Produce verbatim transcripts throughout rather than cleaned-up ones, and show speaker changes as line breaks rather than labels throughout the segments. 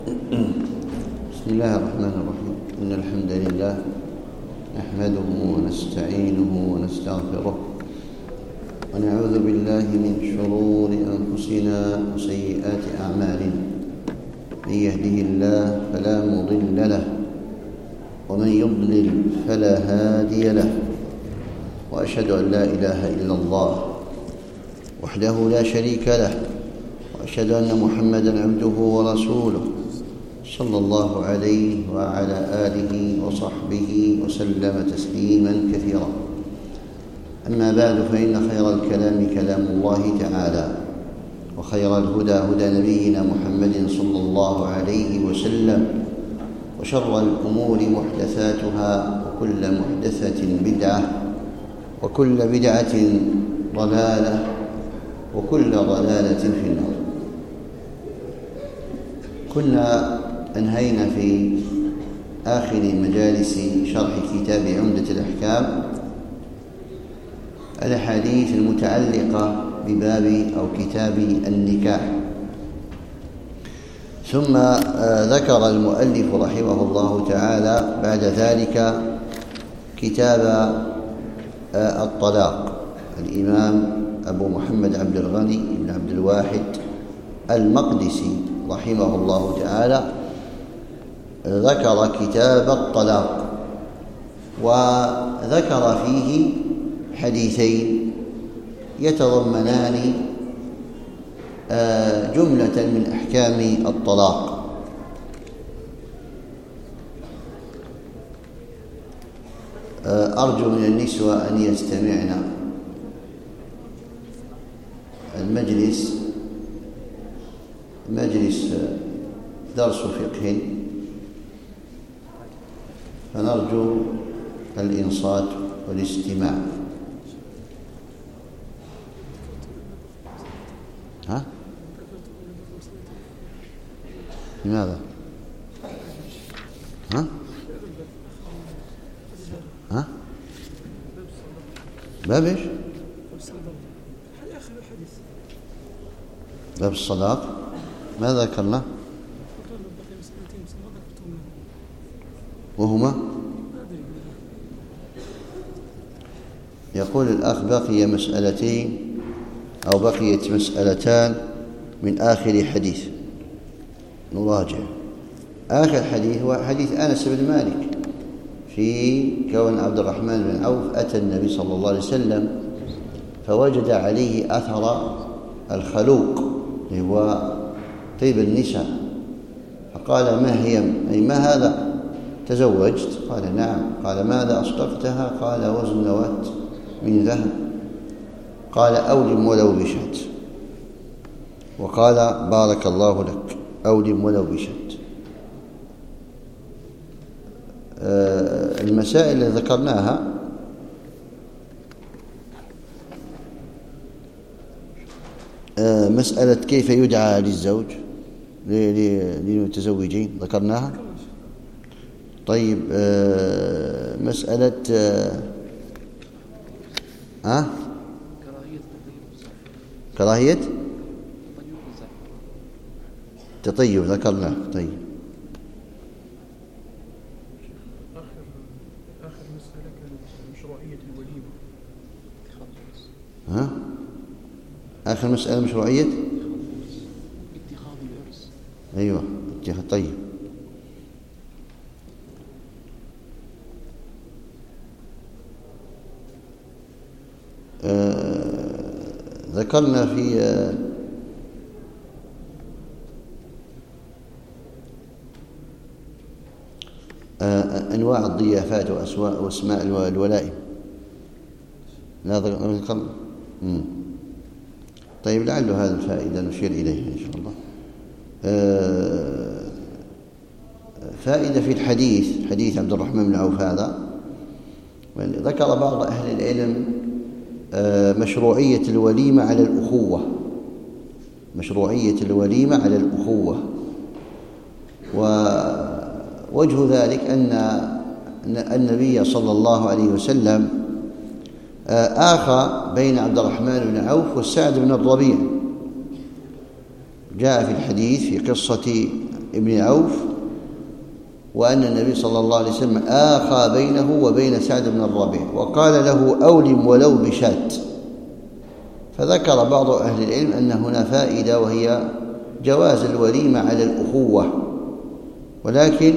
بسم الله الرحمن الرحيم. إن الحمد لله نحمده ونستعينه ونستغفره ونعوذ بالله من شرور أنفسنا وسيئات أعمالنا. من يهده الله فلا مضل له ومن يضلل فلا هادي له، وأشهد أن لا إله إلا الله وحده لا شريك له، وأشهد أن محمدًا عبده ورسوله صلى الله عليه وعلى آله وصحبه وسلم تسليمًا كثيرا. أما بعد، فإن خير الكلام كلام الله تعالى، وخير الهدى هدى نبينا محمد صلى الله عليه وسلم، وشر الأمور محدثاتها، وكل محدثة بدعة، وكل بدعة ضلالة، وكل ضلالة في النار. كنا أنهينا في آخر مجالس شرح كتاب عمدة الأحكام الأحاديث المتعلقة بباب أو كتاب النكاح. ثم ذكر المؤلف رحمه الله تعالى بعد ذلك كتاب الطلاق. الإمام أبو محمد عبد الغني بن عبد الواحد المقدسي رحمه الله تعالى ذكر كتاب الطلاق، وذكر فيه حديثين يتضمنان جملة من أحكام الطلاق. أرجو من النسوة أن يستمعن. المجلس مجلس درس فقه، فنرجو الإنصات والاستماع. ها؟ لماذا؟ ها؟ ها؟ باب ايش؟ باب الصلاة. ماذا ذكرنا؟ وهما يقول الأخ بقي مسألتين أو بقيت مسألتان من آخر حديث. نراجع آخر حديث هو حديث أنس بن مالك في كون عبد الرحمن بن عوف أتى النبي صلى الله عليه وسلم فوجد عليه أثر الخلوق، اللي هو طيب النساء، فقال: ما هي؟ أي ما هذا؟ تزوجت؟ قال: نعم. قال: ماذا أصدقتها؟ قال: وزن نواة من ذهب. قال: أولم ولو بشاة. وقال: بارك الله لك، أولم ولو بشاة. آه المسائل اللي ذكرناها آه مسألة كيف يدعى للزوج للمتزوجين ذكرناها. طيب آه مسألة آه ها كراهية تطيب ذكرناه. طيب
آخر مسألة كانت مشروعية الوليمة.
ها آخر مسألة مشروعية
اتخاذ العرس.
أيوة اتخاذ. طيب آه ذكرنا في آه آه أنواع الضيافات وأسماء الولائم. لا ذكرنا. طيب لعل هذا الفائدة نشير إليها إن شاء الله. آه فائدة في الحديث، حديث عبد الرحمن بن عوف هذا، ذكر بعض أهل العلم مشروعية الوليمة على الأخوة، مشروعية الوليمة على الأخوة. ووجه ذلك أن النبي صلى الله عليه وسلم آخى بين عبد الرحمن بن عوف والسعد بن الربيع. جاء في الحديث في قصة بن عوف، وأن النبي صلى الله عليه وسلم آخى بينه وبين سعد بن الربيع وقال له أولم ولو بشاة. فذكر بعض أهل العلم أن هنا فائدة، وهي جواز الوليمة على الأخوة، ولكن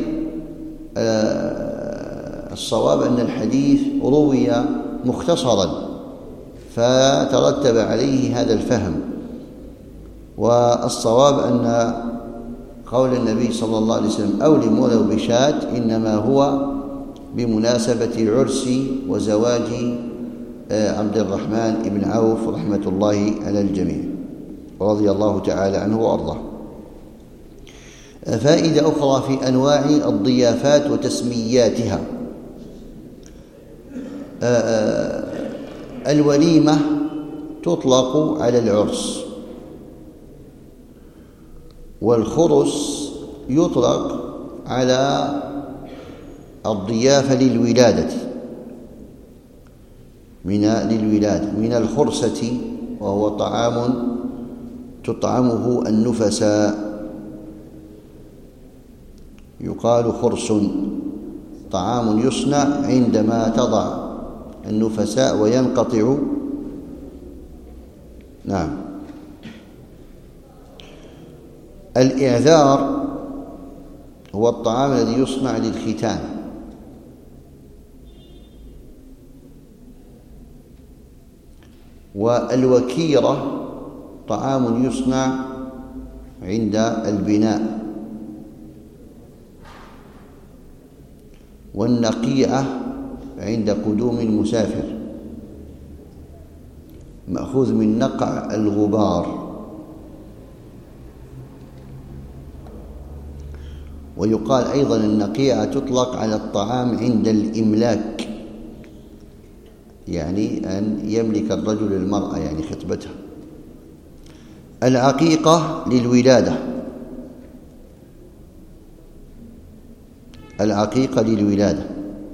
الصواب أن الحديث روي مختصرا فترتب عليه هذا الفهم، والصواب أن قول النبي صلى الله عليه وسلم أولم ولو بشاة إنما هو بمناسبة العرس وزواج عبد الرحمن بن عوف رحمة الله على الجميع ورضي الله تعالى عنه وأرضاه. فائدة أخرى في أنواع الضيافات وتسمياتها. الوليمة تطلق على العرس، والخرس يطلق على الضيافة للولادة من للولادة من الخرسة، وهو طعام تطعمه النفساء، يقال خرس، طعام يصنع عندما تضع النفساء وينقطع. نعم. الإعذار هو الطعام الذي يصنع للختان، والوكيرة طعام يصنع عند البناء، والنقيعة عند قدوم المسافر، مأخوذ من نقع الغبار. ويقال أيضا النقيعة تطلق على الطعام عند الإملاك، يعني أن يملك الرجل المرأة، يعني خطبتها. العقيقة للولادة، العقيقة للولادة.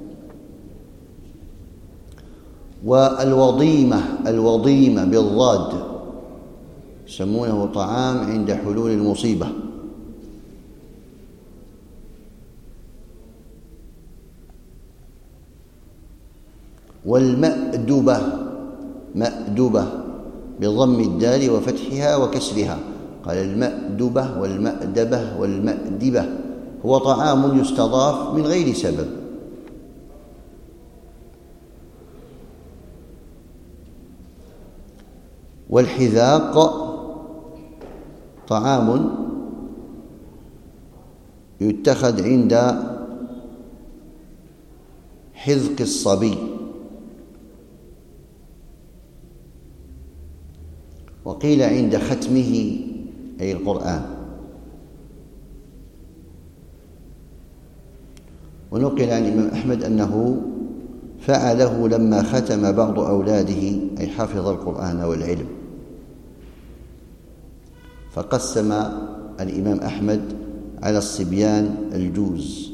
والوضيمة، الوضيمة بالضاد، يسمونه طعام عند حلول المصيبة. والمأدبة، مأدبة بضم الدال وفتحها وكسرها، قال المأدبة والمأدبة والمأدبة، هو طعام يستضاف من غير سبب. والحذاق طعام يتخذ عند حذق الصبي، وقيل عند ختمه أي القرآن. ونقل عن الإمام أحمد أنه فعله لما ختم بعض أولاده، أي حفظ القرآن والعلم، فقسم الإمام أحمد على الصبيان الجوز.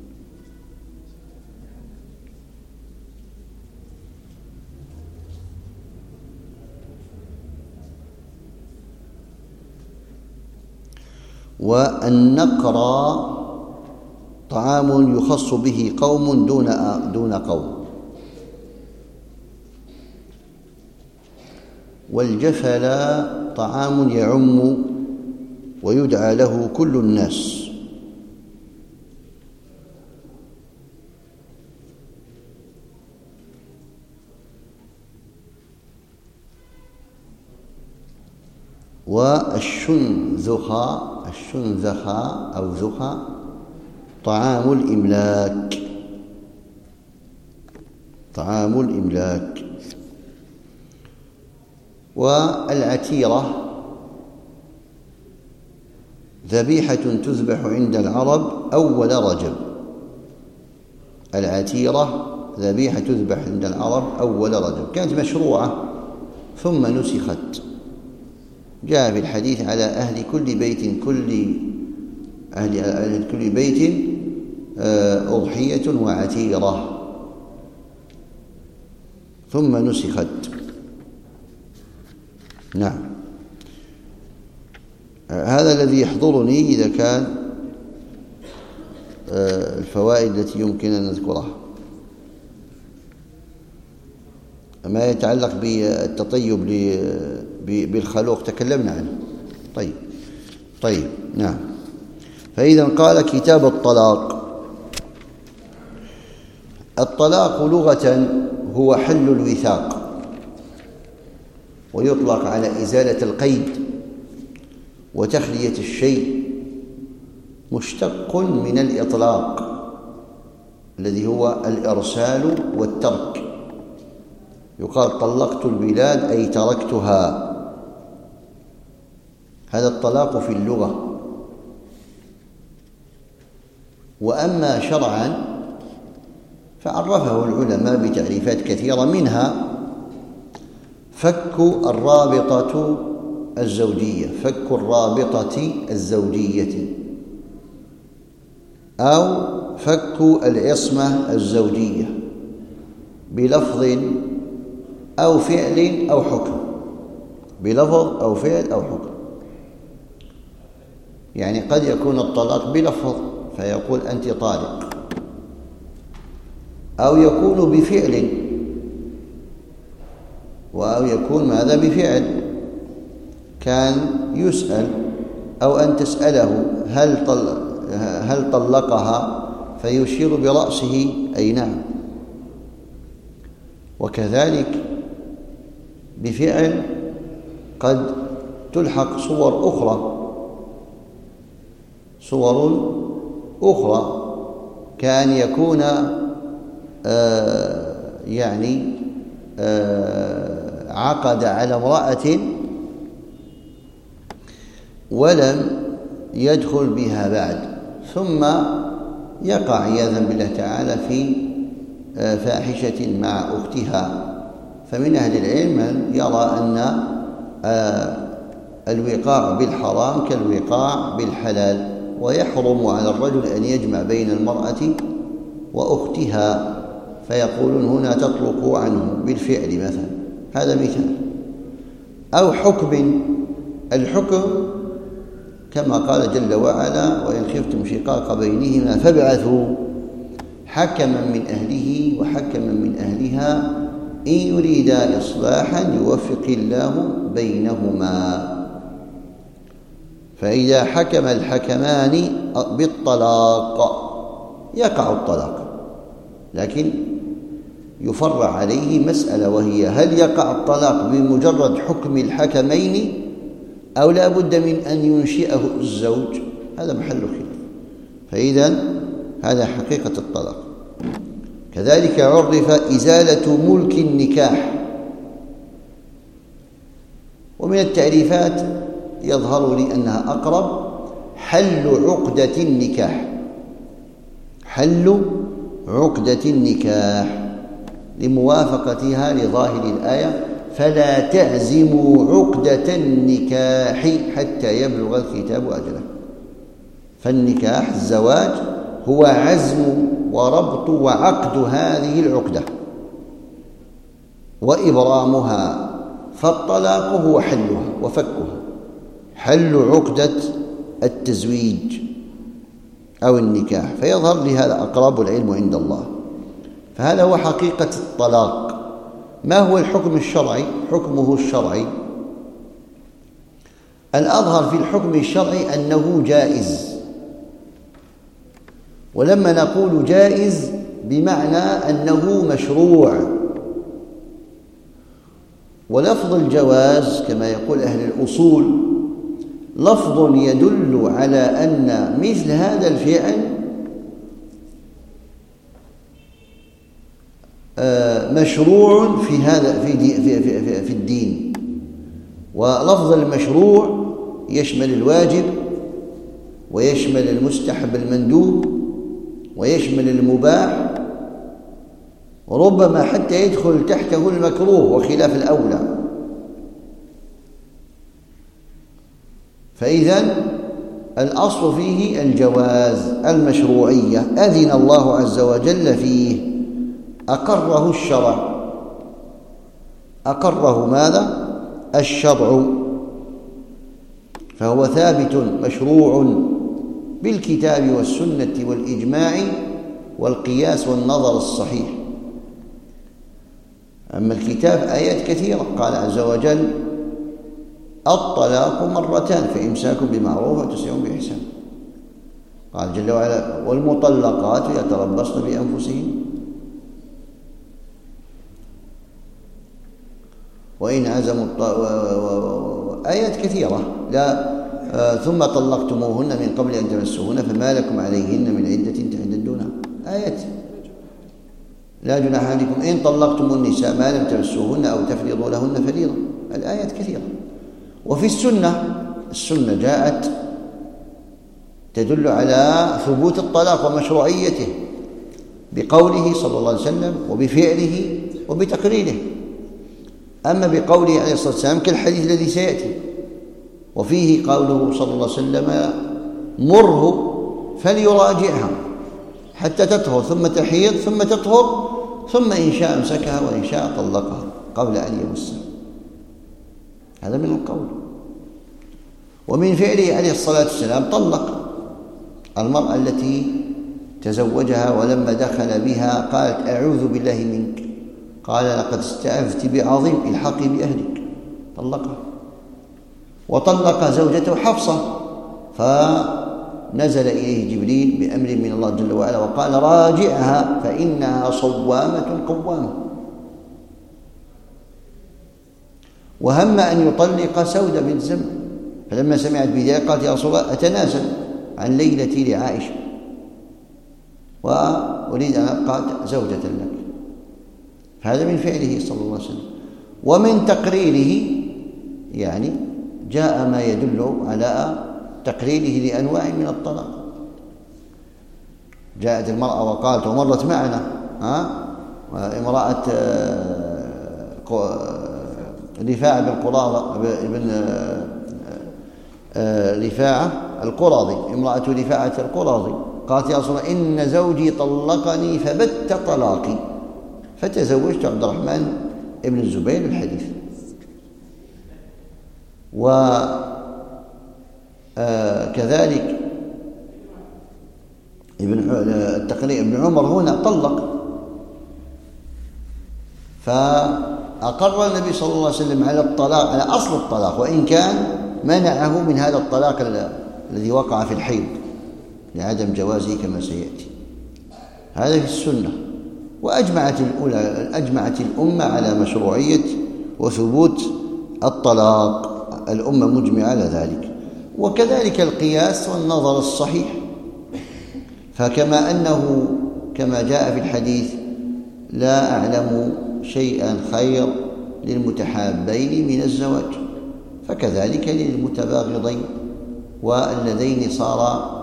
والنقرى طعام يخص به قوم دون دون قوم. والجفل طعام يعم ويدعى له كل الناس. والشنذخة، الشنذخة أو ذخة طعام الإملاك، طعام الإملاك. والعتيرة ذبيحة تذبح عند العرب أول رجب، العتيرة ذبيحة تذبح عند العرب أول رجب، كانت مشروعة ثم نسخت. جاء في الحديث على أهل كل بيت كل أهل, أهل كل بيت أضحية وعتيرة، ثم نسخت. نعم. هذا الذي يحضرني إذا كان الفوائد التي يمكن أن نذكرها. ما يتعلق بالتطيب بالخلوق تكلمنا عنه. طيب طيب نعم. فإذا قال كتاب الطلاق. الطلاق لغة هو حل الوثاق، ويطلق على إزالة القيد وتخلية الشيء، مشتق من الإطلاق الذي هو الإرسال والترك. يقال طلقت البلاد أي تركتها. هذا الطلاق في اللغة. وأما شرعا فعرفه العلماء بتعريفات كثيرة، منها فك الرابطة الزوجية، فك الرابطة الزوجية، أو فك العصمة الزوجية بلفظ أو فعل أو حكم، بلفظ أو فعل أو حكم. يعني قد يكون الطلاق بلفظ فيقول أنت طالق، أو يكون بفعل، أو يكون ماذا بفعل، كان يسأل أو أن تسأله هل طل هل طلقها فيشير برأسه أي نعم. وكذلك بفعل قد تلحق صور أخرى صور أخرى كأن يكون آه يعني آه عقد على امرأة ولم يدخل بها بعد، ثم يقع عياذا بالله تعالى في آه فاحشة مع أختها. فمن أهل العلم من يرى أن آه الوقاع بالحرام كالوقاع بالحلال، ويحرم على الرجل أن يجمع بين المرأة وأختها، فيقولون هنا تطلق عنه بالفعل مثلا. هذا مثال. أو حكم. الحكم كما قال جل وعلا وإن خفتم شقاق بينهما فابعثوا حكما من أهله وحكما من أهلها إن يريدا إصلاحا يوفق الله بينهما. فإذا حكم الحكمان بالطلاق يقع الطلاق، لكن يفرع عليه مسألة، وهي هل يقع الطلاق بمجرد حكم الحكمين أو لا بد من أن ينشئه الزوج؟ هذا محل خلاف. فإذا هذا حقيقة الطلاق. كذلك عرف إزالة ملك النكاح. ومن التعريفات يظهر لي أنها أقرب حل عقدة النكاح، حل عقدة النكاح لموافقتها لظاهر الآية فلا تعزموا عقدة النكاح حتى يبلغ الكتاب أجله. فالنكاح الزواج هو عزم وربط وعقد هذه العقدة وإبرامها، فالطلاق هو حلها وفكها، حل عقدة التزويج أو النكاح. فيظهر لي هذا أقرب العلم عند الله. فهذا هو حقيقة الطلاق. ما هو الحكم الشرعي؟ حكمه الشرعي الأظهر في الحكم الشرعي أنه جائز. ولما نقول جائز بمعنى أنه مشروع. ولفظ الجواز كما يقول أهل الأصول لفظ يدل على أن مثل هذا الفعل مشروع في هذا في في في, في الدين. ولفظ المشروع يشمل الواجب ويشمل المستحب المندوب ويشمل المباح، وربما حتى يدخل تحته المكروه وخلاف الأولى. فإذا الأصل فيه الجواز، المشروعية، أذن الله عز وجل فيه، أقره الشرع. أقره ماذا؟ الشرع. فهو ثابت مشروع بالكتاب والسنة والإجماع والقياس والنظر الصحيح. أما الكتاب آيات كثيرة، قال عز وجل: الطلاق مرتان فإمساك بمعروف وتسريح بإحسان. قال جل وعلا: والمطلقات يتربصن بأنفسهن وإن عزموا الط... و... و... و... آيات كثيرة. لا آه ثم طلقتموهن من قبل أن تمسوهن فما لكم عليهن من عدة تعتدونها. آيات. لا جناح عليكم إن طلقتم النساء ما لم تمسوهن أو تفرضوا لهن فريضة. الآيات كثيرة. وفي السنة، السنة جاءت تدل على ثبوت الطلاق ومشروعيته بقوله صلى الله عليه وسلم وبفعله وبتقريره. أما بقوله عليه الصلاة والسلام كالحديث الذي سيأتي، وفيه قوله صلى الله عليه وسلم: مره فليراجعها حتى تطهر ثم تحيض ثم تطهر ثم إن شاء امسكها وإن شاء طلقها قبل أن يمسها. هذا من القول. ومن فعله عليه الصلاة والسلام طلق المرأة التي تزوجها ولما دخل بها قالت: أعوذ بالله منك. قال: لقد استعذت بعظيم، الحقي بأهلك. طلقها. وطلق زوجته حفصة فنزل إليه جبريل بأمر من الله جل وعلا وقال: راجعها فإنها صوامة قوامة. وهم أن يطلق سودة بنت زمع، فلما سمعت بذلك قالت: يا رسول الله أتنازل عن ليلتي لعائشة وأريد أن أبقى زوجة لك. فهذا من فعله صلى الله عليه وسلم. ومن تقريره يعني جاء ما يدل على تقريره لأنواع من الطلاق. جاءت المرأة وقالت ومرت معنا ها امرأة رفاعة بن قراظة بن رفاعة القراظي، امرأة رفاعة القراظي قالت: يا رسول الله إن زوجي طلقني فبت طلاقي فتزوجت عبد الرحمن ابن الزبير الحديث. وكذلك ابن التقريب ابن عمر هنا طلق، فأقر النبي صلى الله عليه وسلم على الطلاق، على أصل الطلاق، وإن كان منعه من هذا الطلاق الذي وقع في الحيض لعدم جوازه كما سيأتي. هذا في السنة. وأجمعت الأولى أجمعت الأمة على مشروعية وثبوت الطلاق، الأمة مجمعة على ذلك. وكذلك القياس والنظر الصحيح، فكما أنه كما جاء في الحديث: لا أعلم شيئا خير للمتحابين من الزواج، فكذلك للمتباغضين والذين صار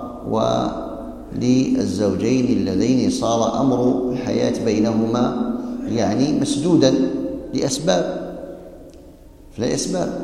وللزوجين اللذين صار أمر الحياة بينهما يعني مسدودا لأسباب لأسباب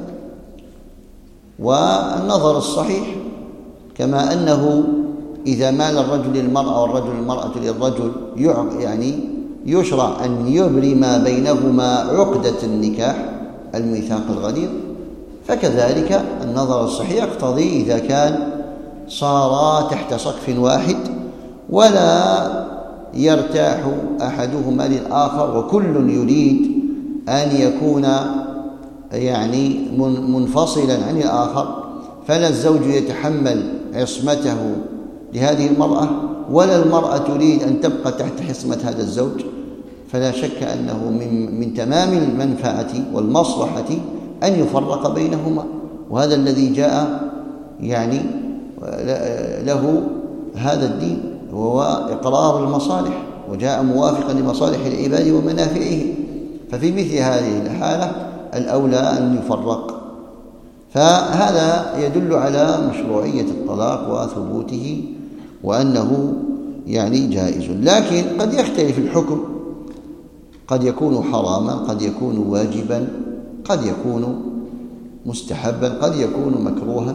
والنظر الصحيح كما أنه إذا مال الرجل للمرأة والرجل المرأة للرجل يعني يشرع أن يبرم بينهما عقدة النكاح الميثاق الغليظ، فكذلك النظر الصحيح يقتضي إذا كان صارا تحت سقف واحد ولا يرتاح أحدهما للآخر وكل يريد أن يكون يعني منفصلا عن الآخر، فلا الزوج يتحمل عصمته لهذه المرأة ولا المرأة تريد أن تبقى تحت حصمة هذا الزوج، فلا شك أنه من, من تمام المنفعة والمصلحة أن يفرق بينهما. وهذا الذي جاء يعني له هذا الدين وهو إقرار المصالح، وجاء موافقا لمصالح العباد ومنافعهم، ففي مثل هذه الحالة الأولى أن يفرق. فهذا يدل على مشروعية الطلاق وثبوته وأنه يعني جائز، لكن قد يختلف الحكم، قد يكون حراما، قد يكون واجبا، قد يكون مستحبا، قد يكون مكروها.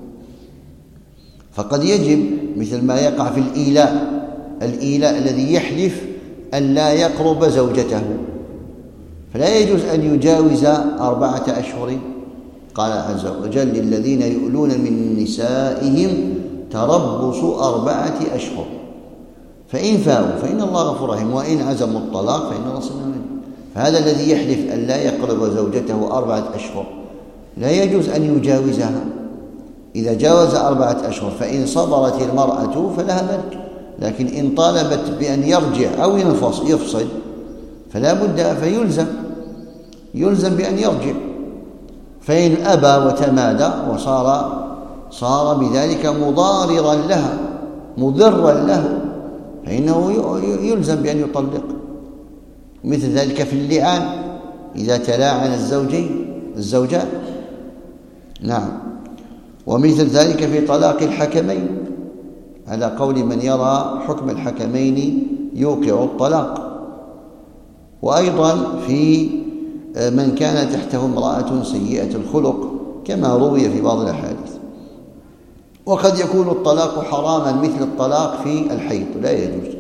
فقد يجب مثل ما يقع في الإيلاء الإيلاء الذي يحلف أن لا يقرب زوجته، فلا يجوز أن يجاوز أربعة أشهر. قال عز وجل: للذين يؤلون من نسائهم تربص أربعة أشهر، فإن فاءوا فإن الله غفور رحيم، وإن عزموا الطلاق فإن الله سميع عليم. فهذا الذي يحلف أن لا يقرب زوجته أربعة أشهر لا يجوز أن يجاوزها. إذا جاوز أربعة أشهر فإن صبرت المرأة فلها ذلك، لكن إن طالبت بأن يرجع أو يفصل فلا بد فيلزم يلزم بأن يرجع. فإن أبى وتمادى وصار صار بذلك مضاررا لها مضرا له فإنه يلزم بأن يطلق. مثل ذلك في اللعان إذا تلاعن الزوجين الزوجان. نعم. ومثل ذلك في طلاق الحكمين على قول من يرى حكم الحكمين يوقع الطلاق. وأيضا في من كان تحته امرأة سيئة الخلق كما روي في بعض الأحاديث. وقد يكون الطلاق حراما مثل الطلاق في الحيض لا يجوز.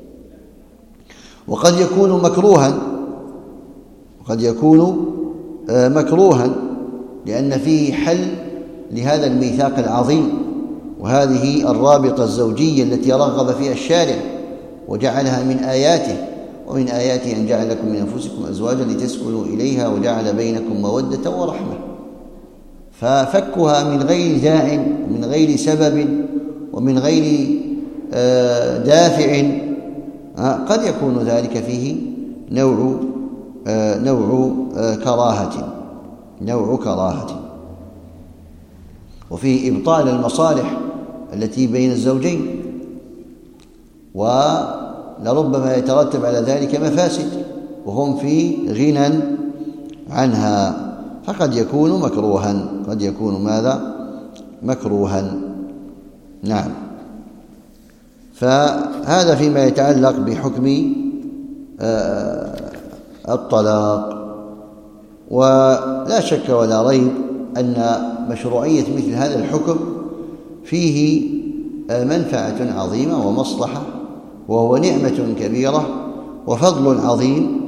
وقد يكون مكروها وقد يكون مكروها لأن فيه حل لهذا الميثاق العظيم وهذه الرابطة الزوجية التي رغب فيها الشارع وجعلها من آياته. ومن آياته أن جعل لكم من أنفسكم أزواجا لتسكنوا إليها وجعل بينكم مودة ورحمة. ففكها من غير داع من غير سبب ومن غير دافع قد يكون ذلك فيه نوع نوع كراهة نوع كراهة. وفيه إبطال المصالح التي بين الزوجين ولربما يترتب على ذلك مفاسد وهم في غنى عنها، فقد يكون مكروها قد يكون ماذا مكروها. نعم. فهذا فيما يتعلق بحكم الطلاق. ولا شك ولا ريب أن مشروعية مثل هذا الحكم فيه منفعة عظيمة ومصلحة وهو نعمة كبيرة وفضل عظيم،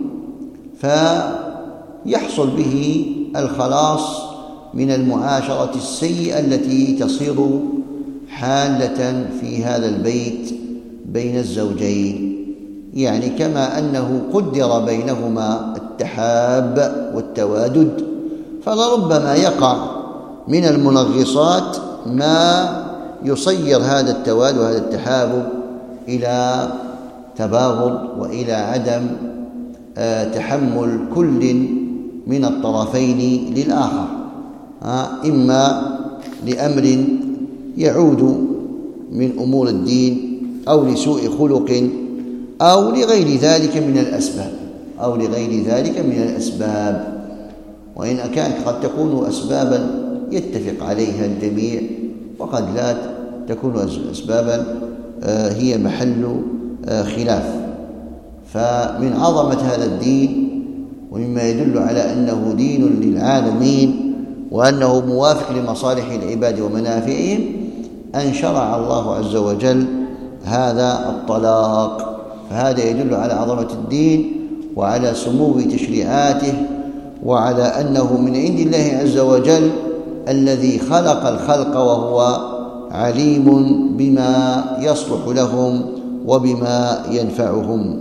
فيحصل به الخلاص من المعاشرة السيئة التي تصير حالة في هذا البيت بين الزوجين. يعني كما أنه قدر بينهما التحاب والتوادد فلربما يقع من المنغصات ما يصير هذا التوادد وهذا التحاب إلى تباغض وإلى عدم تحمل كل من الطرفين للآخر، إما لأمر يعود من أمور الدين أو لسوء خلق أو لغير ذلك من الأسباب أو لغير ذلك من الأسباب وإن كانت قد تكون أسبابا يتفق عليها الجميع وقد لا تكون أسبابا هي محل خلاف. فمن عظمة هذا الدين ومما يدل على أنه دين للعالمين وأنه موافق لمصالح العباد ومنافعهم أن شرع الله عز وجل هذا الطلاق. فهذا يدل على عظمة الدين وعلى سمو تشريعاته وعلى أنه من عند الله عز وجل الذي خلق الخلق وهو عليم بما يصلح لهم وبما ينفعهم.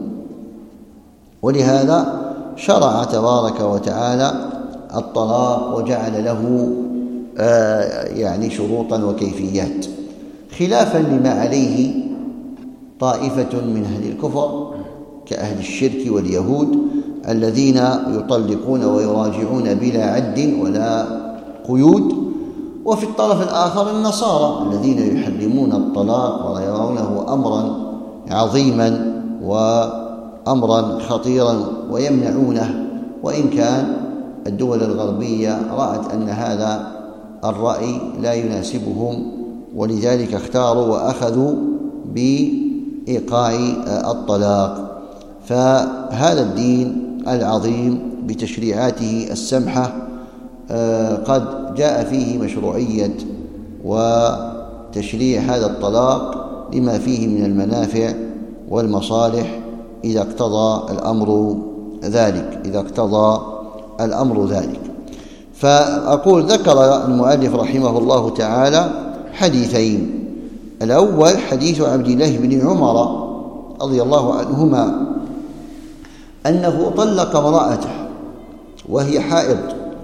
ولهذا شرع تبارك وتعالى الطلاق وجعل له آه يعني شروطا وكيفيات خلافا لما عليه طائفة من أهل الكفر كأهل الشرك واليهود الذين يطلقون ويراجعون بلا عد ولا قيود. وفي الطرف الآخر النصارى الذين يحرمون الطلاق ويرونه أمرا عظيما وأمرا خطيرا ويمنعونه، وإن كان الدول الغربية رأت أن هذا الرأي لا يناسبهم ولذلك اختاروا وأخذوا بإيقاع الطلاق. فهذا الدين العظيم بتشريعاته السمحة قد جاء فيه مشروعية وتشريع هذا الطلاق لما فيه من المنافع والمصالح إذا اقتضى الأمر ذلك إذا اقتضى الأمر ذلك. فأقول ذكر المؤلف رحمه الله تعالى حديثين. الأول حديث عبد الله بن عمر رضي الله عنهما أنه طلق امرأته وهي حائض،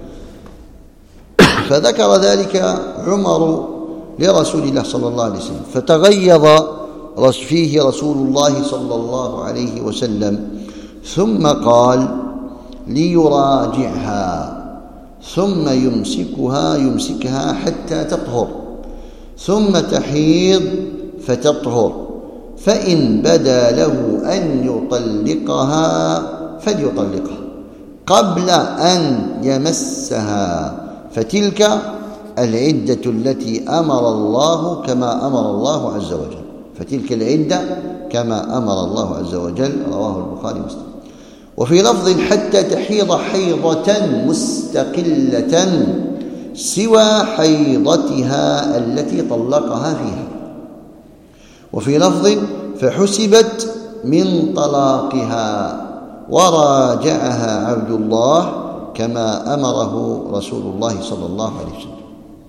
فذكر ذلك عمر لرسول الله صلى الله عليه وسلم، فتغيظ فيه رسول الله صلى الله عليه وسلم، ثم قال ليراجعها ثم يمسكها يمسكها حتى تطهر ثم تحيض فتطهر، فإن بدا له أن يطلقها فليطلقها قبل أن يمسها، فتلك العدة التي أمر الله كما أمر الله عز وجل فتلك العدة كما أمر الله عز وجل. رواه البخاري ومسلم. وفي لفظ حتى تحيض حيضة مستقلة سوى حيضتها التي طلقها فيها. وفي لفظ فحسبت من طلاقها وراجعها عبد الله كما أمره رسول الله صلى الله عليه وسلم.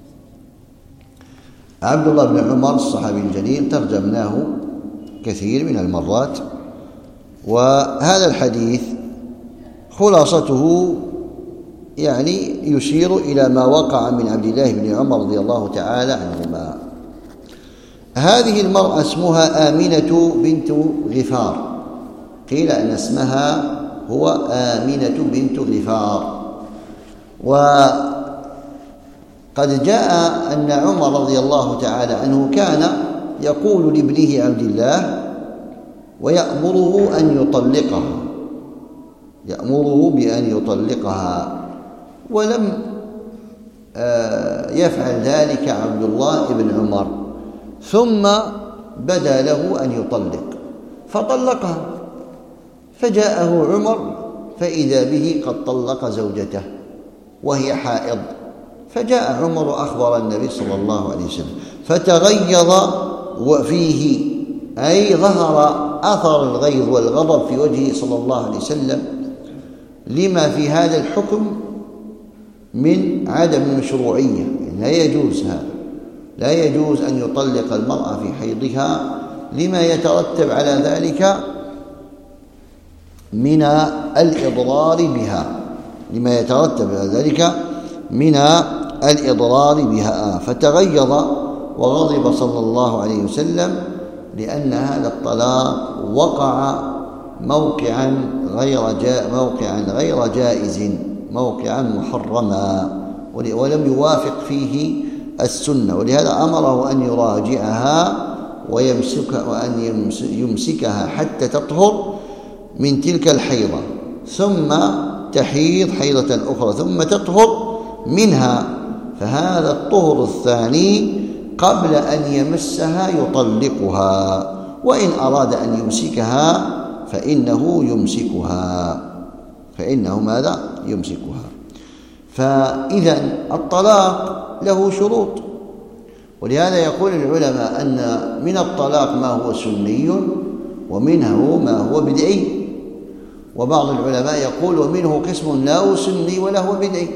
عبد الله بن عمر الصحابي الجليل ترجمناه كثير من المرات، وهذا الحديث خلاصته يعني يشير إلى ما وقع من عبد الله بن عمر رضي الله تعالى عنهما. هذه المرأة اسمها آمنة بنت غفار، قيل أن اسمها هو آمنة بنت غفار. وقد جاء أن عمر رضي الله تعالى عنه كان يقول لابنه عبد الله ويأمره أن يطلقها يأمره بأن يطلقها ولم يفعل ذلك عبد الله بن عمر، ثم بدا له أن يطلق فطلقها، فجاءه عمر فإذا به قد طلق زوجته وهي حائض، فجاء عمر أخبر النبي صلى الله عليه وسلم فتغيظ وفيه أي ظهر أثر الغيظ والغضب في وجهه صلى الله عليه وسلم لما في هذا الحكم من عدم المشروعية. لا يجوز هذا، لا يجوز أن يطلق المرأة في حيضها لما يترتب على ذلك من الإضرار بها لما يترتب على ذلك من الإضرار بها. فتغيظ وغضب صلى الله عليه وسلم لأن هذا الطلاق وقع موقعا غير جا موقعا غير جائز، موقعا محرما، ولم يوافق فيه السنة، ولهذا أمره أن يراجعها ويمسك وأن يمسكها حتى تطهر من تلك الحيضة، ثم تحيض حيضة أخرى ثم تطهر منها، فهذا الطهر الثاني قبل أن يمسها يطلقها، وإن أراد أن يمسكها فإنه يمسكها فإنه ماذا؟ يمسكها. فإذا الطلاق له شروط، ولهذا يقول العلماء أن من الطلاق ما هو سني ومنه ما هو بدعي، وبعض العلماء يقول ومنه قسم لا سني ولا هو بدعي.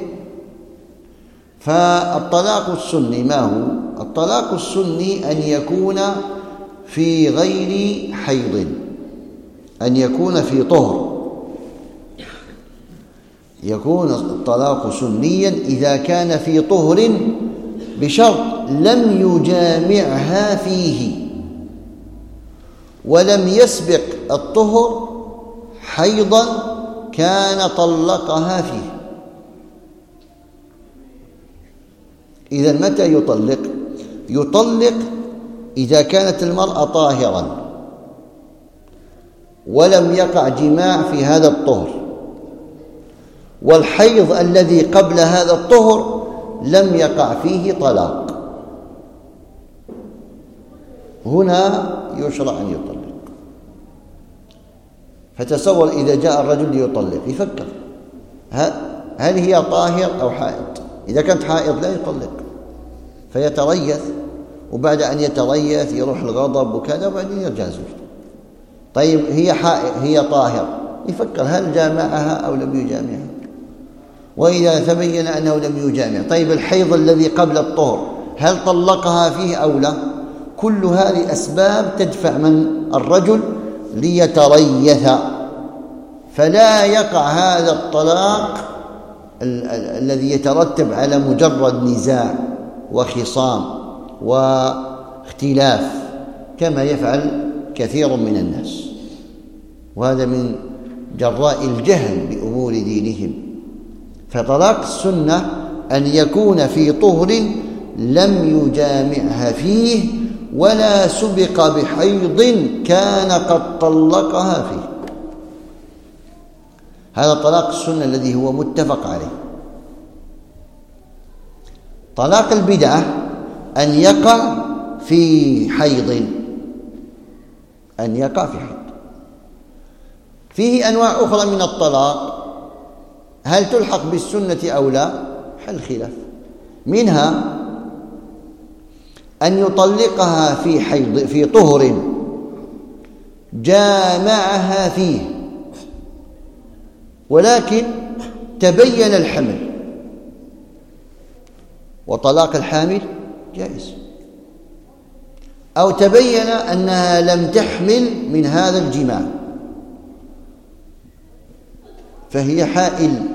فالطلاق السني ما هو؟ الطلاق السني أن يكون في غير حيض، أن يكون في طهر، يكون الطلاق سنيا إذا كان في طهر بشرط لم يجامعها فيه ولم يسبق الطهر حيضا كان طلقها فيه. إذا متى يطلق؟ يطلق إذا كانت المرأة طاهرا ولم يقع جماع في هذا الطهر، والحيض الذي قبل هذا الطهر لم يقع فيه طلاق، هنا يشرع أن يطلق. فتصور إذا جاء الرجل ليطلق يفكر هل هي طاهر أو حائض؟ إذا كانت حائض لا يطلق، فيتريث، وبعد أن يتريث يروح الغضب وكذا وبعدين يرجع زوجته. طيب هي حائض هي طاهر، يفكر هل جامعها أو لم يجامعها، وإذا تبين أنه لم يجامع، طيب الحيض الذي قبل الطهر هل طلقها فيه أو لا؟ كل هذه أسباب تدفع من الرجل ليتريث، فلا يقع هذا الطلاق ال- ال- الذي يترتب على مجرد نزاع وخصام واختلاف كما يفعل كثير من الناس، وهذا من جراء الجهل بأمور دينهم. فطلاق السنة أن يكون في طهر لم يجامعها فيه ولا سبق بحيض كان قد طلقها فيه. هذا طلاق السنة الذي هو متفق عليه. طلاق البدعة أن يقع في حيض، أن يقع في حيض. فيه أنواع أخرى من الطلاق هل تلحق بالسنة أو لا؟ حل خلاف. منها أن يطلقها في حيض في طهر جامعها فيه ولكن تبين الحمل، وطلاق الحامل جائز، أو تبين أنها لم تحمل من هذا الجماع فهي حائل،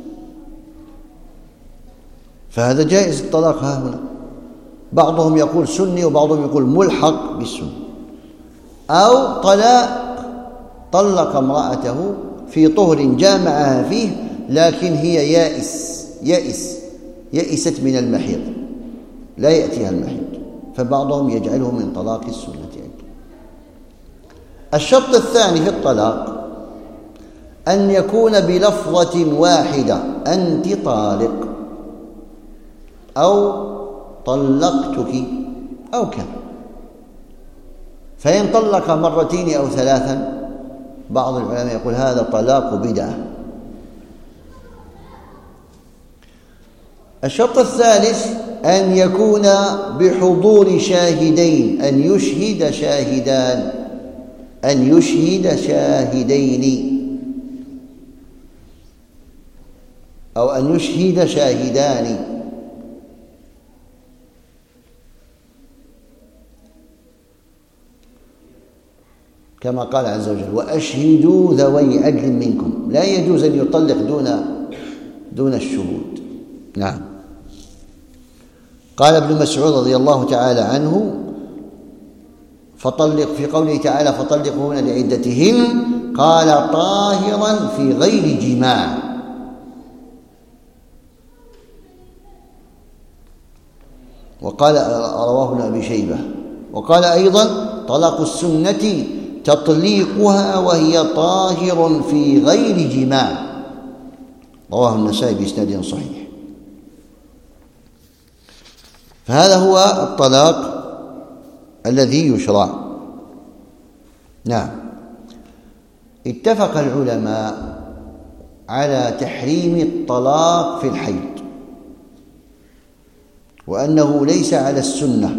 فهذا جائز الطلاق ها هنا. بعضهم يقول سني وبعضهم يقول ملحق بالسنة. أو طلاق طلق امرأته في طهر جامعها فيه لكن هي يائس يائس يئست من المحيض، لا يأتيها المحيض، فبعضهم يجعله من طلاق السنة أيضا. الشرط الثاني في الطلاق أن يكون بلفظة واحدة: أنت طالق، أو طلقتك، أو كذا. فإن طلق مرتين أو ثلاثا بعض العلماء يقول هذا طلاق بدعة. الشرط الثالث أن يكون بحضور شاهدين، أن يشهد شاهدان، أن يشهد شاهدين، أو أن يشهد شاهدان. كما قال عز وجل: وأشهدوا ذوي عدل منكم. لا يجوز أن يطلق دون دون الشهود. نعم. قال ابن مسعود رضي الله تعالى عنه: فطلق، في قوله تعالى: فطلقوهن لعدتهن، قال: طاهرا في غير جماع. وقال رواه ابن أبي شيبة. وقال أيضا: طلاق السنة تطليقها وهي طاهر في غير جماع. رواه النسائي بإسناد صحيح. فهذا هو الطلاق الذي يشرع. نعم. اتفق العلماء على تحريم الطلاق في الحيض، وأنه ليس على السنة،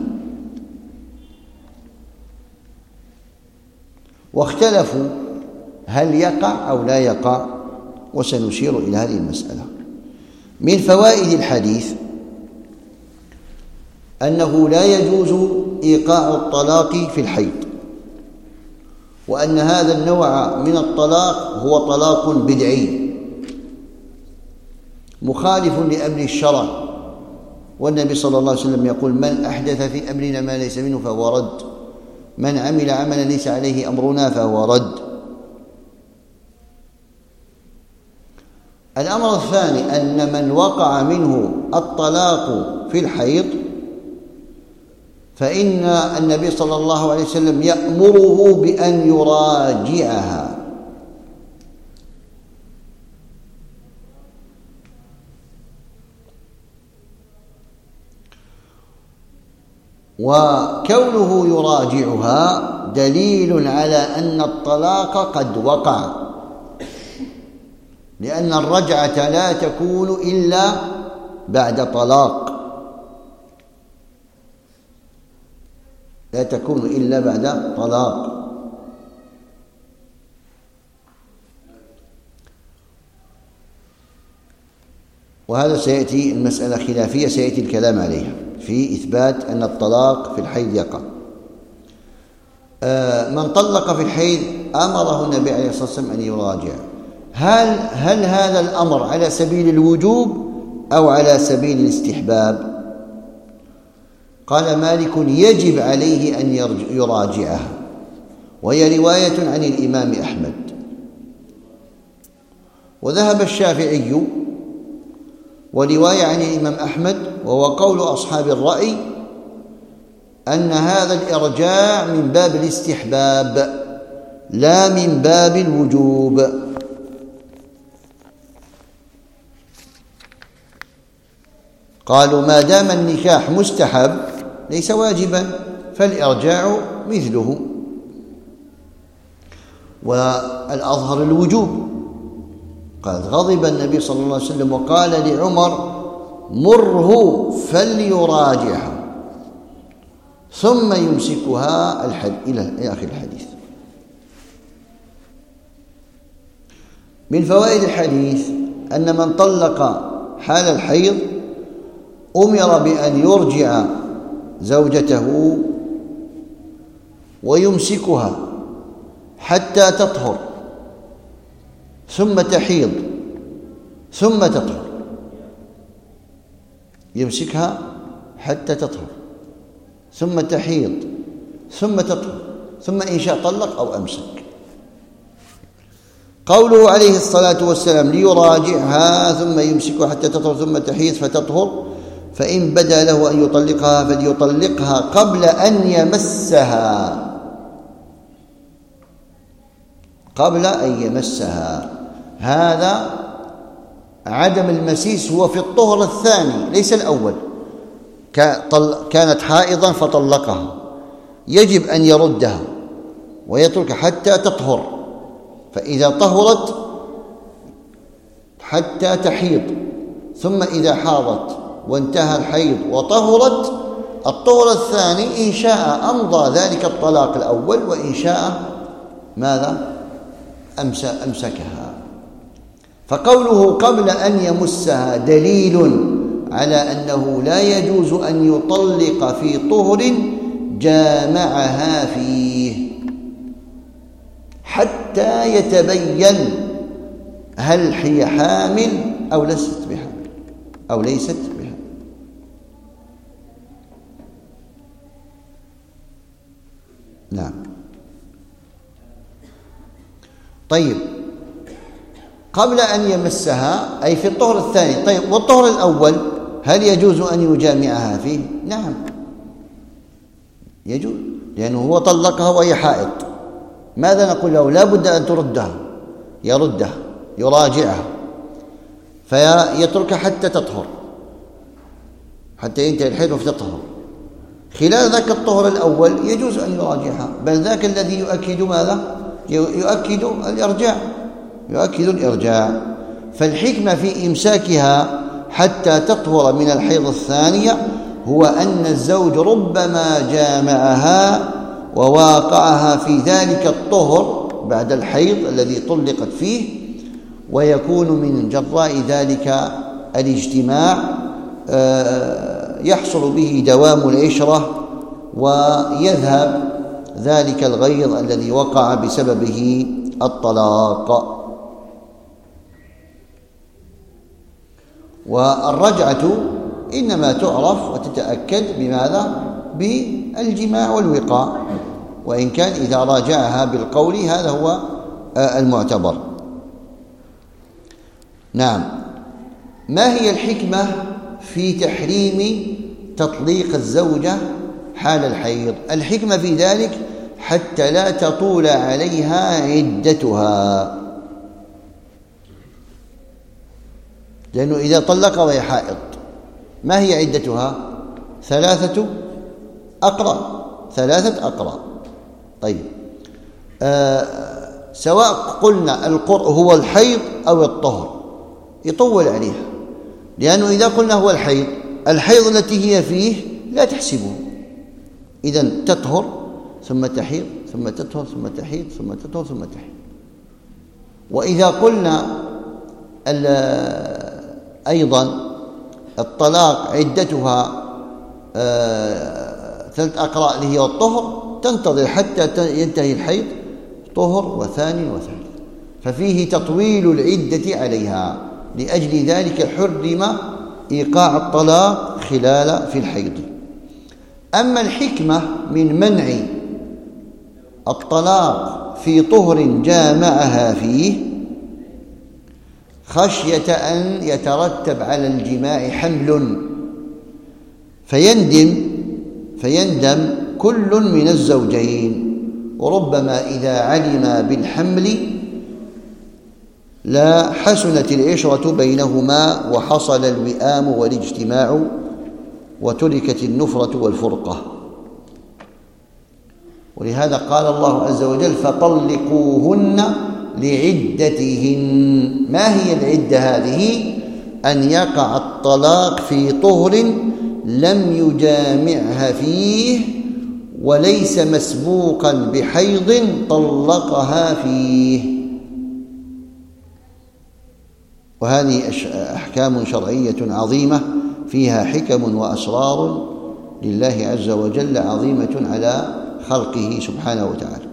واختلفوا هل يقع أو لا يقع، وسنشير إلى هذه المسألة. من فوائد الحديث أنه لا يجوز إيقاع الطلاق في الحيض، وأن هذا النوع من الطلاق هو طلاق بدعي مخالف لأمر الشرع، والنبي صلى الله عليه وسلم يقول: من أحدث في أمرنا ما ليس منه فهو رد، من عمل عملا ليس عليه أمرنا فهو رد. الأمر الثاني أن من وقع منه الطلاق في الحيض فإن النبي صلى الله عليه وسلم يأمره بأن يراجعها، وكونه يراجعها دليل على أن الطلاق قد وقع، لأن الرجعة لا تكون إلا بعد طلاق، لا تكون إلا بعد طلاق. وهذا سيأتي المسألة خلافية، سيأتي الكلام عليها في إثبات أن الطلاق في الحيض يقع. من طلق في الحيض أمره النبي عليه الصلاة والسلام أن يراجع. هل هل هذا الأمر على سبيل الوجوب أو على سبيل الاستحباب؟ قال مالك يجب عليه أن يراجعها، وهي رواية عن الإمام أحمد. وذهب الشافعي ورواية عن الإمام أحمد، وهو قول أصحاب الرأي، أن هذا الإرجاع من باب الاستحباب لا من باب الوجوب. قالوا ما دام النكاح مستحب ليس واجبا فالإرجاع مثله، والأظهر الوجوب. قال غضب النبي صلى الله عليه وسلم وقال لعمر مره فليراجعها ثم يمسكها الحد إلى آخر الحديث. من فوائد الحديث أن من طلق حال الحيض أمر بأن يرجع زوجته ويمسكها حتى تطهر ثم تحيض ثم تطهر، يمسكها حتى تطهر ثم تحيض ثم تطهر، ثم إن شاء طلق أو أمسك. قوله عليه الصلاة والسلام ليراجعها ثم يمسكها حتى تطهر ثم تحيض فتطهر، فإن بدا له أن يطلقها فليطلقها قبل أن يمسها، قبل أن يمسها. هذا عدم المسيس هو في الطهر الثاني ليس الأول. كانت حائضا فطلقها، يجب أن يردها ويترك حتى تطهر، فإذا طهرت حتى تحيض، ثم إذا حاضت وانتهى الحيض وطهرت الطهر الثاني إن شاء أمضى ذلك الطلاق الأول، وإن شاء ماذا أمسكها. فقوله قبل أن يمسها دليل على أنه لا يجوز أن يطلق في طهر جامعها فيه حتى يتبين هل هي حامل أو ليست بحامل أو ليست بحامل. نعم. طيب، قبل أن يمسها أي في الطهر الثاني. طيب، والطهر الأول هل يجوز أن يجامعها فيه؟ نعم يجوز، لأنه هو طلقها وهي حائض. ماذا نقول له؟ لا بد أن تردها، يردها يراجعها فيتركها حتى تطهر، حتى ينتهي الحيض فتطهر. خلال ذاك الطهر الأول يجوز أن يراجعها، بل ذاك الذي يؤكد ماذا؟ يؤكد الإرجاع، يؤكد الإرجاع. فالحكمة في إمساكها حتى تطهر من الحيض الثانية هو أن الزوج ربما جامعها وواقعها في ذلك الطهر بعد الحيض الذي طلقت فيه، ويكون من جراء ذلك الاجتماع يحصل به دوام العشرة ويذهب ذلك الغيظ الذي وقع بسببه الطلاق. والرجعة إنما تعرف وتتأكد بماذا؟ بالجماع والوقاء، وإن كان إذا راجعها بالقول هذا هو المعتبر. نعم. ما هي الحكمة في تحريم تطليق الزوجة حال الحيض؟ الحكمة في ذلك حتى لا تطول عليها عدتها، لأنه إذا طلق وهي حائض ما هي عدتها؟ ثلاثة أقراء، ثلاثة أقراء. طيب، آه سواء قلنا القرء هو الحيض أو الطهر يطول عليها، لأنه إذا قلنا هو الحيض، الحيض التي هي فيه لا تحسبه، إذن تطهر ثم تحيض ثم تطهر ثم تحيض ثم تطهر ثم تحيض. وإذا قلنا أيضا الطلاق عدتها آه ثلاث أقراء اللي هي الطهر، تنتظر حتى ينتهي الحيض طهر وثاني وثالث، ففيه تطويل العدة عليها، لأجل ذلك حرم إيقاع الطلاق خلال في الحيض. أما الحكمة من منع الطلاق في طهر جامعها فيه خشية أن يترتب على الجماع حمل فيندم فيندم كل من الزوجين، وربما إذا علم بالحمل لا حسنت العشرة بينهما وحصل الوئام والاجتماع وتركت النفرة والفرقة. ولهذا قال الله عز وجل فطلقوهن لعدتهن. ما هي العدة هذه؟ أن يقع الطلاق في طهر لم يجامعها فيه وليس مسبوقا بحيض طلقها فيه. وهذه أحكام شرعية عظيمة فيها حكم وأسرار لله عز وجل عظيمة على خلقه سبحانه وتعالى.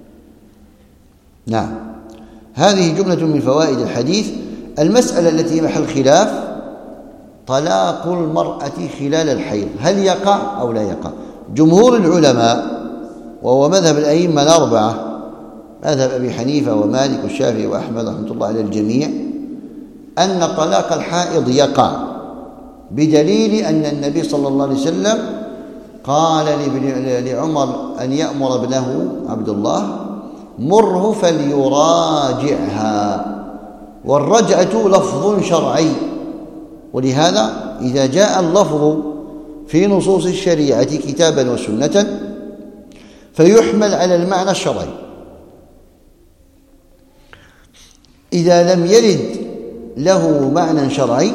نعم، هذه جملة من فوائد الحديث. المسألة التي محل خلاف طلاق المرأة خلال الحيض، هل يقع أو لا يقع؟ جمهور العلماء وهو مذهب الأئمة الأربعة، مذهب أبي حنيفة ومالك والشافعي وأحمد رحمة الله على الجميع، أن طلاق الحائض يقع، بدليل أن النبي صلى الله عليه وسلم قال لعمر أن يأمر ابنه عبد الله مره فليراجعها، والرجعة لفظ شرعي، ولهذا إذا جاء اللفظ في نصوص الشريعة كتابا وسنة فيحمل على المعنى الشرعي. إذا لم يرد له معنى شرعي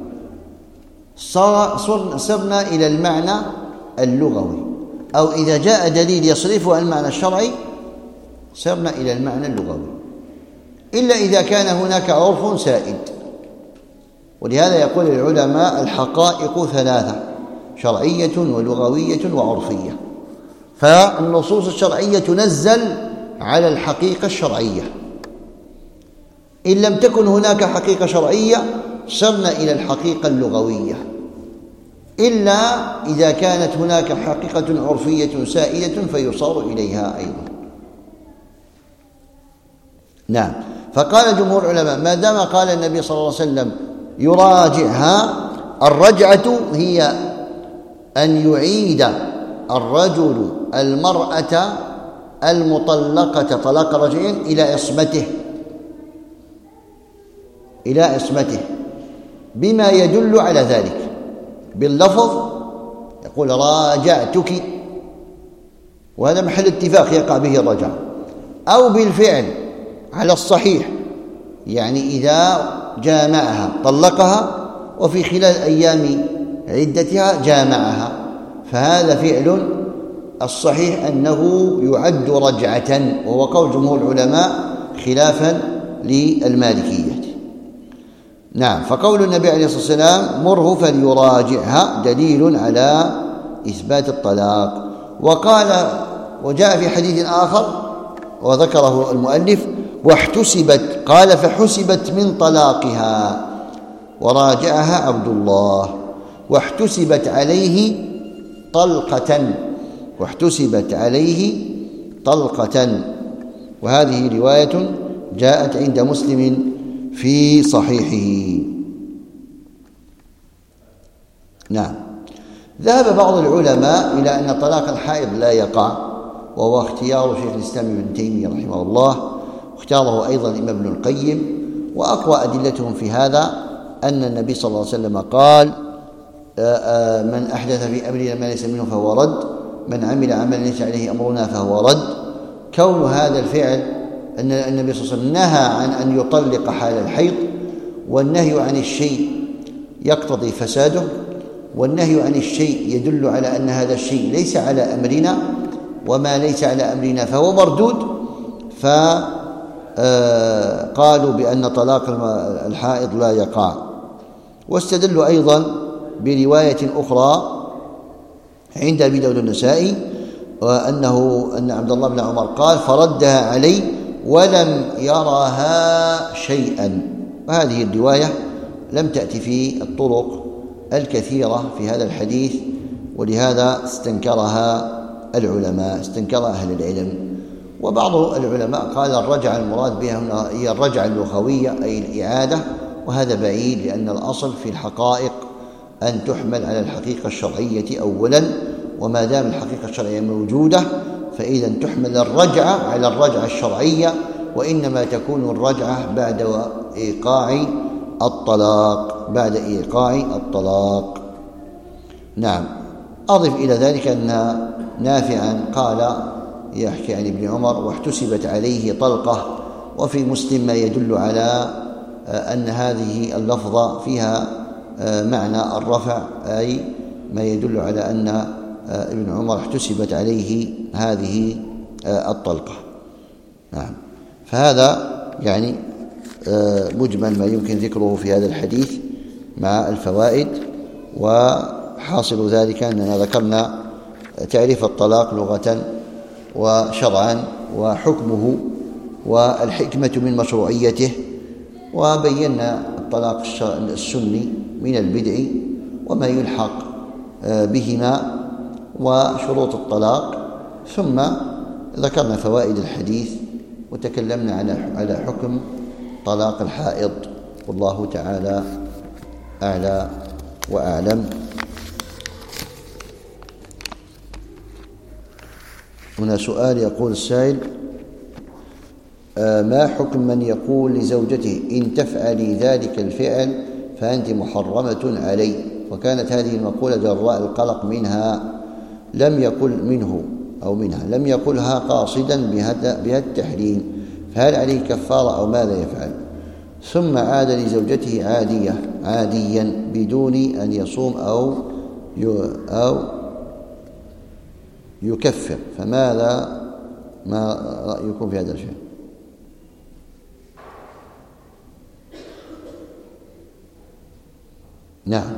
صرنا إلى المعنى اللغوي، أو إذا جاء دليل يصرفه عن المعنى الشرعي صرنا إلى المعنى اللغوي، إلا إذا كان هناك عرف سائد. ولهذا يقول العلماء الحقائق ثلاثة: شرعية ولغوية وعرفية. فالنصوص الشرعية تنزل على الحقيقة الشرعية، إن لم تكن هناك حقيقة شرعية صرنا إلى الحقيقة اللغوية، إلا إذا كانت هناك حقيقة عرفية سائدة فيصار إليها أيضا. نعم، فقال جمهور العلماء ما دام قال النبي صلى الله عليه وسلم يراجعها، الرجعة هي أن يعيد الرجل المرأة المطلقة طلاق رجعي إلى عصمته إلى عصمته بما يدل على ذلك، باللفظ يقول راجعتك، وهذا محل اتفاق يقع به الرجعة، أو بالفعل على الصحيح، يعني إذا جامعها طلقها وفي خلال أيام عدتها جامعها، فهذا فعل الصحيح أنه يعد رجعة، وهو قول جمهور العلماء خلافا للمالكية. نعم، فقول النبي عليه الصلاة والسلام مره فليراجعها دليل على إثبات الطلاق. وقال وجاء في حديث آخر وذكره المؤلف واحتسبت، قال فحسبت من طلاقها وراجعها عبد الله، واحتسبت عليه طلقة واحتسبت عليه طلقة وهذه رواية جاءت عند مسلم في صحيحه. نعم، ذهب بعض العلماء إلى أن طلاق الحائض لا يقع، وهو اختيار شيخ الإسلام ابن تيمية رحمه الله، واختاره أيضا الإمام ابن القيم. وأقوى أدلتهم في هذا أن النبي صلى الله عليه وسلم قال من أحدث في أمرنا ما ليس منه فهو رد، من عمل عملا ليس عليه أمرنا فهو رد. كون هذا الفعل أن النبي صلى الله عليه وسلم نهى عن أن يطلق حال الحيض، والنهي عن الشيء يقتضي فساده، والنهي عن الشيء يدل على أن هذا الشيء ليس على أمرنا، وما ليس على أمرنا فهو مردود، فقالوا بأن طلاق الحائض لا يقع. واستدلوا أيضا برواية أخرى عند أبي داود النسائي وأنه أن عبد الله بن عمر قال فردها علي ولم يرها شيئا. وهذه الرواية لم تأتي في الطرق الكثيرة في هذا الحديث، ولهذا استنكرها العلماء، استنكرها أهل العلم. وبعض العلماء قال الرجعة المراد بها هنا هي الرجعة اللغوية أي الإعادة، وهذا بعيد، لأن الأصل في الحقائق أن تحمل على الحقيقة الشرعية أولا، وما دام الحقيقة الشرعية موجودة فإذا تحمل الرجعة على الرجعة الشرعية، وإنما تكون الرجعة بعد إيقاع الطلاق، بعد إيقاع الطلاق. نعم. أضف إلى ذلك أن نافعا قال يحكي عن ابن عمر واحتسبت عليه طلقة، وفي مسلم ما يدل على أن هذه اللفظة فيها معنى الرفع، أي ما يدل على أن ابن عمر احتسبت عليه هذه الطلقة. نعم. فهذا يعني مجمل ما يمكن ذكره في هذا الحديث مع الفوائد. وحاصل ذلك أننا ذكرنا تعريف الطلاق لغة وشرعا وحكمه والحكمة من مشروعيته، وبينا الطلاق السني من البدع وما يلحق بهما وشروط الطلاق، ثم ذكرنا فوائد الحديث وتكلمنا على حكم طلاق الحائض. والله تعالى أعلى وأعلم. هنا سؤال يقول السائل: ما حكم من يقول لزوجته إن تفعلي ذلك الفعل فأنت محرمة علي، وكانت هذه المقولة جراء القلق منها، لم يقل منه أو منها لم يقلها قاصدا بها التحريم، فهل عليه كفارة أو ماذا يفعل؟ ثم عاد لزوجته عادية عاديا بدون أن يصوم أو أو يكفر، فماذا ما رأيكم في هذا الشيء؟ نعم.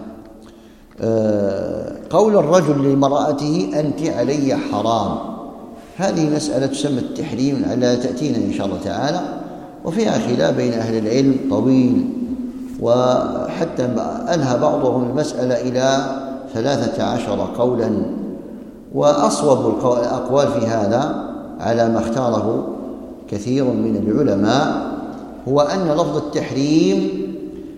قول الرجل لمرأته أنت علي حرام، هذه مسألة تسمى التحريم على تأتينا إن شاء الله تعالى، وفيها خلاف بين أهل العلم طويل، وحتى أنهى بعضهم المسألة إلى ثلاثة عشر قولا. وأصوب الأقوال في هذا على ما اختاره كثير من العلماء هو أن لفظ التحريم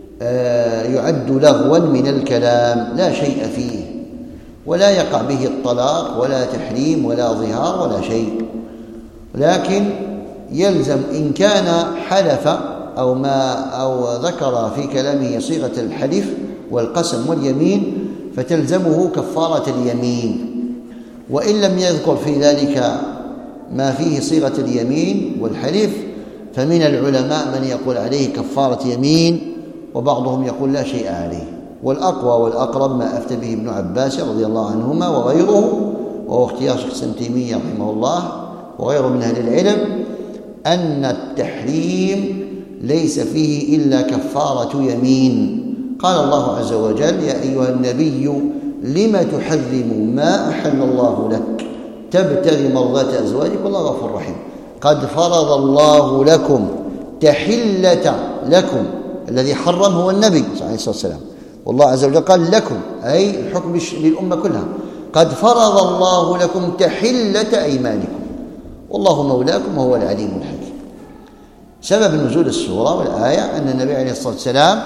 يعد لغوا من الكلام لا شيء فيه، ولا يقع به الطلاق ولا تحريم ولا ظهار ولا شيء، لكن يلزم إن كان حلف أو ما أو ذكر في كلامه صيغة الحلف والقسم واليمين فتلزمه كفارة اليمين، وإن لم يذكر في ذلك ما فيه صيغة اليمين والحلف فمن العلماء من يقول عليه كفارة يمين، وبعضهم يقول لا شيء عليه. والأقوى والأقرب ما أفتى به ابن عباس رضي الله عنهما وغيره، وهو اختيار شيخ الإسلام ابن تيمية رحمه الله وغيره من أهل العلم، أن التحريم ليس فيه إلا كفارة يمين. قال الله عز وجل: يا أيها النبي لم تحرم ما أحل الله لك تبتغي مرضات أزواجك والله غفور رحيم. قد فرض الله لكم تحلة لكم، الذي حرم هو النبي عليه الصلاة والسلام، والله عز وجل قال لكم أي الحكم للأمة كلها. قد فرض الله لكم تحلة أيمانكم والله مولاكم وهو العليم الحكيم. سبب نزول السورة والآية أن النبي عليه الصلاة والسلام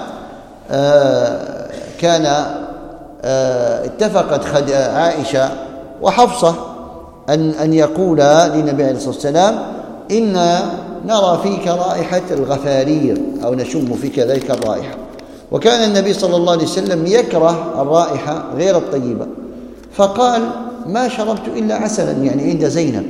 آه كان آه اتفقت عائشة وحفصة أن أن يقولا للنبي عليه الصلاة والسلام: إن نرى فيك رائحة الغفارير أو نشم فيك ذلك الرائحة. وكان النبي صلى الله عليه وسلم يكره الرائحة غير الطيبة، فقال: ما شربت إلا عسلا، يعني عند زينب.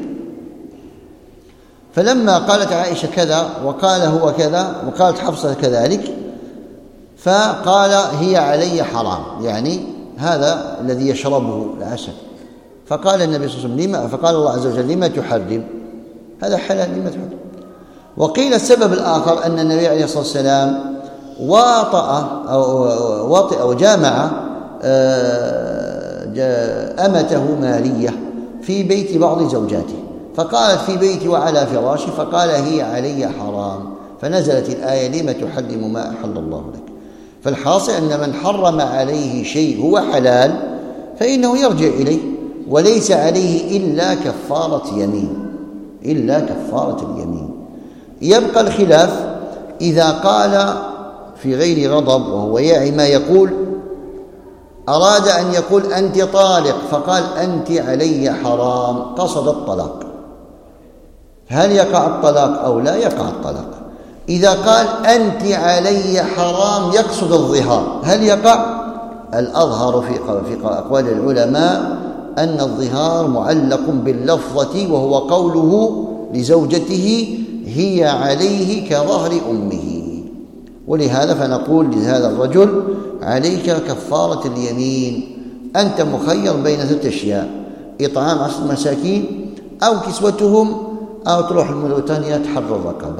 فلما قالت عائشة كذا وقال هو كذا وقالت حفصة كذلك، فقال: هي علي حرام، يعني هذا الذي يشربه العسل. فقال النبي صلى الله عليه وسلم: لما؟ فقال الله عز وجل: لما تحرم؟ هذا حلال، لما تحرم؟ وقيل السبب الآخر أن النبي عليه الصلاة والسلام واطأ أو واطئ أو جامع أمته مارية، في بيت بعض زوجاته، فقالت في بيتي وعلى فراشي، فقال هي علي حرام، فنزلت الآية لم تحرم ما أحل الله لك. فالحاصل أن من حرم عليه شيء هو حلال فإنه يرجع إليه، وليس عليه إلا كفارة يمين، إلا كفارة اليمين. يبقى الخلاف إذا قال في غير غضب وهو يعي ما يقول، أراد أن يقول أنت طالق فقال أنت علي حرام، قصد الطلاق، هل يقع الطلاق أو لا يقع الطلاق؟ إذا قال أنت علي حرام يقصد الظهار، هل يقع؟ الأظهر في أقوال العلماء أن الظهار معلق باللفظة، وهو قوله لزوجته هي عليه كظهر أمه. ولهذا فنقول لهذا الرجل عليك كفارة اليمين، أنت مخير بين ثلاث أشياء: إطعام عشرة مساكين، أو كسوتهم، أو تروح الموريتانيا تحرر رقبة.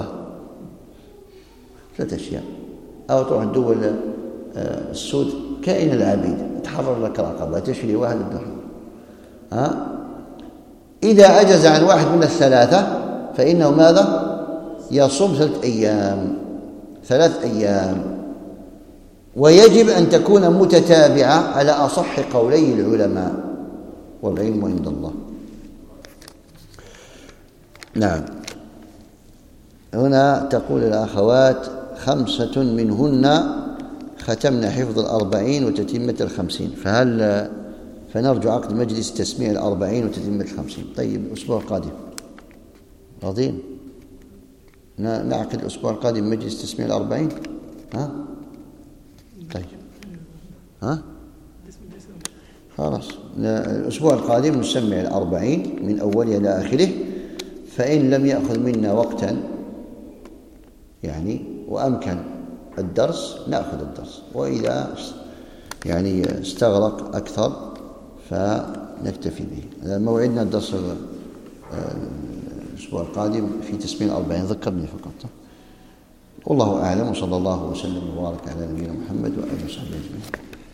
ثلاث أشياء. أو تروح الدول السود كائن العبيد تحرر لك رقبة، تشري واحد الدحر. ها؟ إذا عجز عن واحد من الثلاثة فإنه ماذا؟ يصوم ثلاث أيام ثلاث أيام ويجب أن تكون متتابعة على أصح قولي العلماء، والعلم عند الله. نعم. هنا تقول الأخوات خمسة منهن ختمنا حفظ الأربعين وتتمة الخمسين، فهل فنرجو عقد مجلس تسميع الأربعين وتتمة الخمسين؟ طيب الأسبوع القادم راضين؟ نعقد الأسبوع القادم مجلس تسميع الأربعين؟ ها؟ طيب ها؟ خلاص الأسبوع القادم نسمع الأربعين من أوله إلى آخره، فإن لم يأخذ منا وقتا يعني وأمكن الدرس نأخذ الدرس، وإذا يعني استغرق أكثر فنكتفي به. موعدنا الدرس الأسبوع القادم في تسميع الأربعين، ذكرني فقط. والله أعلم، وصلى الله وسلم وبارك على نبينا محمد وآله وصحبه أجمعين.